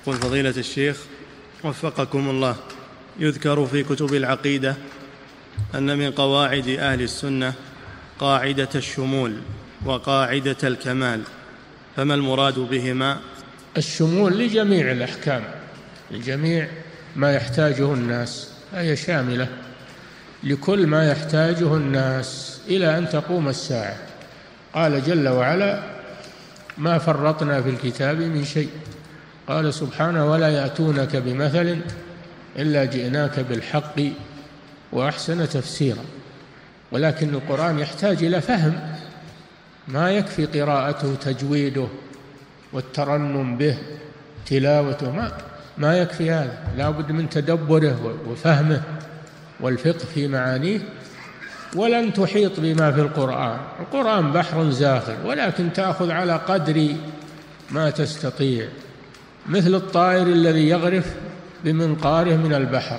يقول فضيلة الشيخ وفقكم الله: يذكر في كتب العقيدة أن من قواعد أهل السنة قاعدة الشمول وقاعدة الكمال، فما المراد بهما؟ الشمول لجميع الأحكام، لجميع ما يحتاجه الناس، هي شاملة لكل ما يحتاجه الناس إلى أن تقوم الساعة. قال جل وعلا: ما فرطنا في الكتاب من شيء. قال سبحانه: ولا يأتونك بمثل إلا جئناك بالحق وأحسن تفسيرا. ولكن القرآن يحتاج إلى فهم، ما يكفي قراءته تجويده والترنم به تلاوته، ما يكفي هذا، لا بد من تدبره وفهمه والفقه في معانيه. ولن تحيط بما في القرآن، القرآن بحر زاخر، ولكن تأخذ على قدر ما تستطيع، مثل الطائر الذي يغرف بمنقاره من البحر.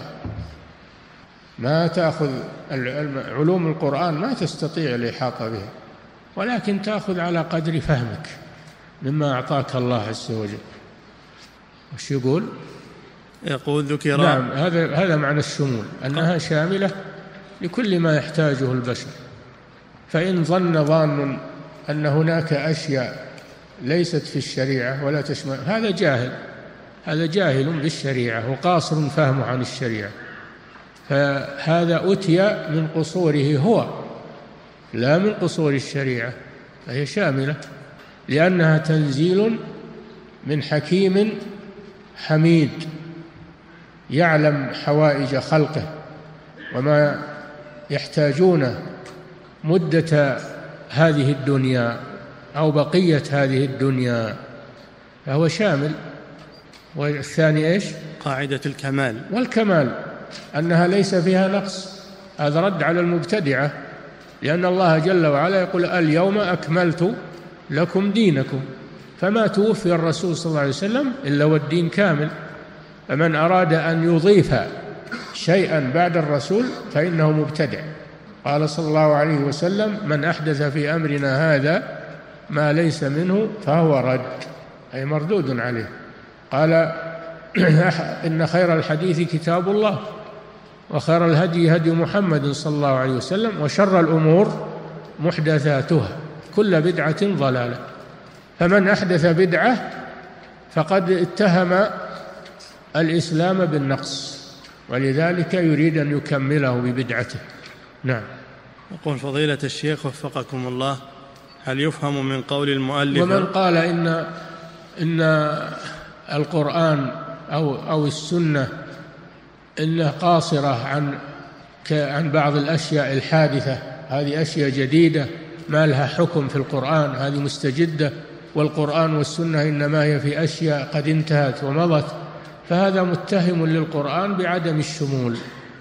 ما تأخذ علوم القرآن ما تستطيع الإحاطة بها، ولكن تأخذ على قدر فهمك مما أعطاك الله عز وجل. وش يقول؟ يقول ذكر. نعم، هذا معنى الشمول، أنها شاملة لكل ما يحتاجه البشر. فإن ظن ظان أن هناك أشياء ليست في الشريعة ولا تشمل، هذا جاهل بالشريعة وقاصر فهمه عن الشريعة، فهذا أتي من قصوره هو لا من قصور الشريعة، فهي شاملة لأنها تنزيل من حكيم حميد يعلم حوائج خلقه وما يحتاجونه مدة هذه الدنيا أو بقية هذه الدنيا، فهو شامل. والثاني إيش؟ قاعدة الكمال. والكمال أنها ليس فيها نقص، هذا رد على المبتدعة، لأن الله جل وعلا يقول: اليوم أكملت لكم دينكم، فما توفي الرسول صلى الله عليه وسلم إلا والدين كامل. فمن أراد أن يضيف شيئا بعد الرسول فإنه مبتدع. قال صلى الله عليه وسلم: من أحدث في أمرنا هذا ما ليس منه فهو رد، أي مردود عليه. قال: إن خير الحديث كتاب الله، وخير الهدي هدي محمد صلى الله عليه وسلم، وشر الأمور محدثاتها، كل بدعة ضلالة. فمن أحدث بدعة فقد اتهم الإسلام بالنقص، ولذلك يريد أن يكمله ببدعته. نعم. يقول فضيلة الشيخ وفقكم الله: هل يفهم من قول المؤلف؟ ومن قال إن القرآن أو السنة إنها قاصرة عن بعض الأشياء الحادثة، هذه أشياء جديدة ما لها حكم في القرآن، هذه مستجدة، والقرآن والسنة إنما هي في أشياء قد انتهت ومضت، فهذا متهم للقرآن بعدم الشمول،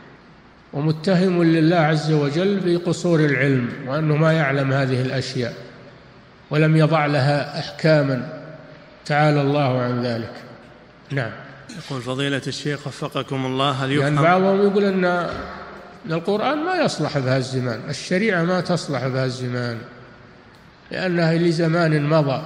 ومتهم لله عز وجل بقصور العلم، وأنه ما يعلم هذه الأشياء ولم يضع لها أحكاما، تعالى الله عن ذلك. نعم. يقول فضيلة الشيخ وفقكم الله: هل يفهم؟ يعني بعضهم يقول أن القرآن ما يصلح بهذا الزمان، الشريعة ما تصلح بهذا الزمان لأنها لزمان مضى،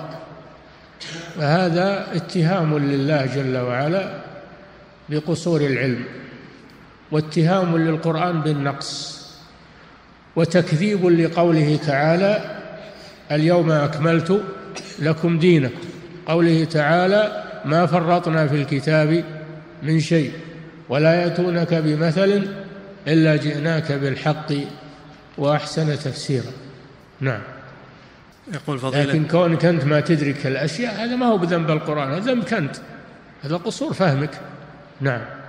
فهذا اتهام لله جل وعلا بقصور العلم، واتهام للقرآن بالنقص، وتكذيب لقوله تعالى: اليوم أكملت لكم دينكم، قوله تعالى: ما فرطنا في الكتاب من شيء ولا يأتونك بمثل إلا جئناك بالحق وأحسن تفسيرا. نعم. يقول فضيلة: لكن كونك أنت ما تدرك الأشياء هذا ما هو بذنب القرآن، هذا ذنبك أنت، هذا قصور فهمك. نعم.